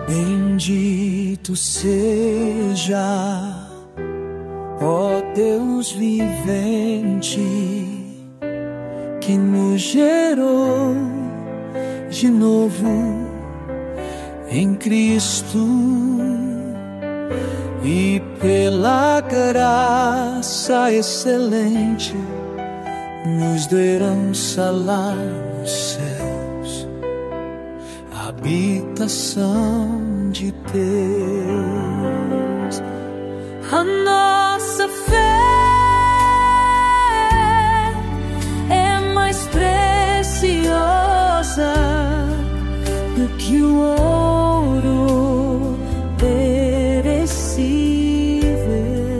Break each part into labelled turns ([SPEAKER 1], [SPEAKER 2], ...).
[SPEAKER 1] Bendito seja, ó Deus vivente, que nos gerou de novo em Cristo, e pela graça excelente nos deu herança lá nos céus, habitação de Deus. A nossa fé é mais preciosa do que o ouro perecível.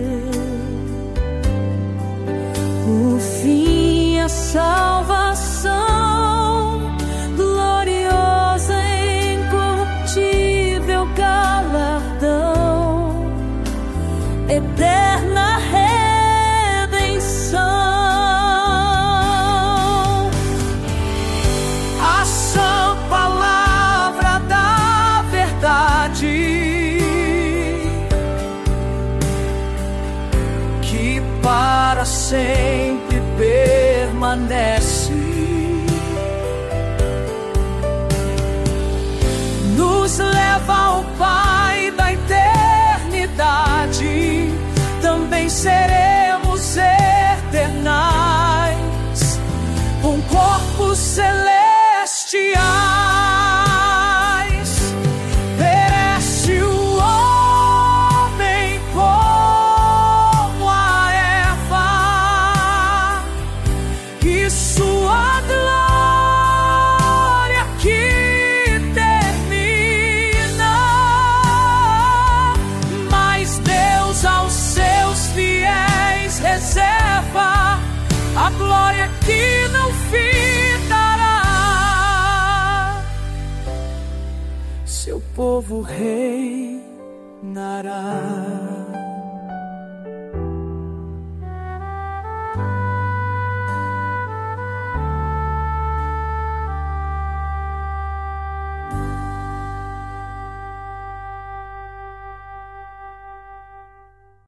[SPEAKER 1] O fim, a salvação gloriosa, incorruptível galardão, eterna redenção. A sã palavra da verdade, que para sempre permanece, nos leva ao Pai da eternidade. Também seremos eternais, com corpos celestiais. Perece o homem como a erva, e sua glória que termina. Mas Deus aos seus fiéis reserva a glória que não fitará. Seu povo reinará.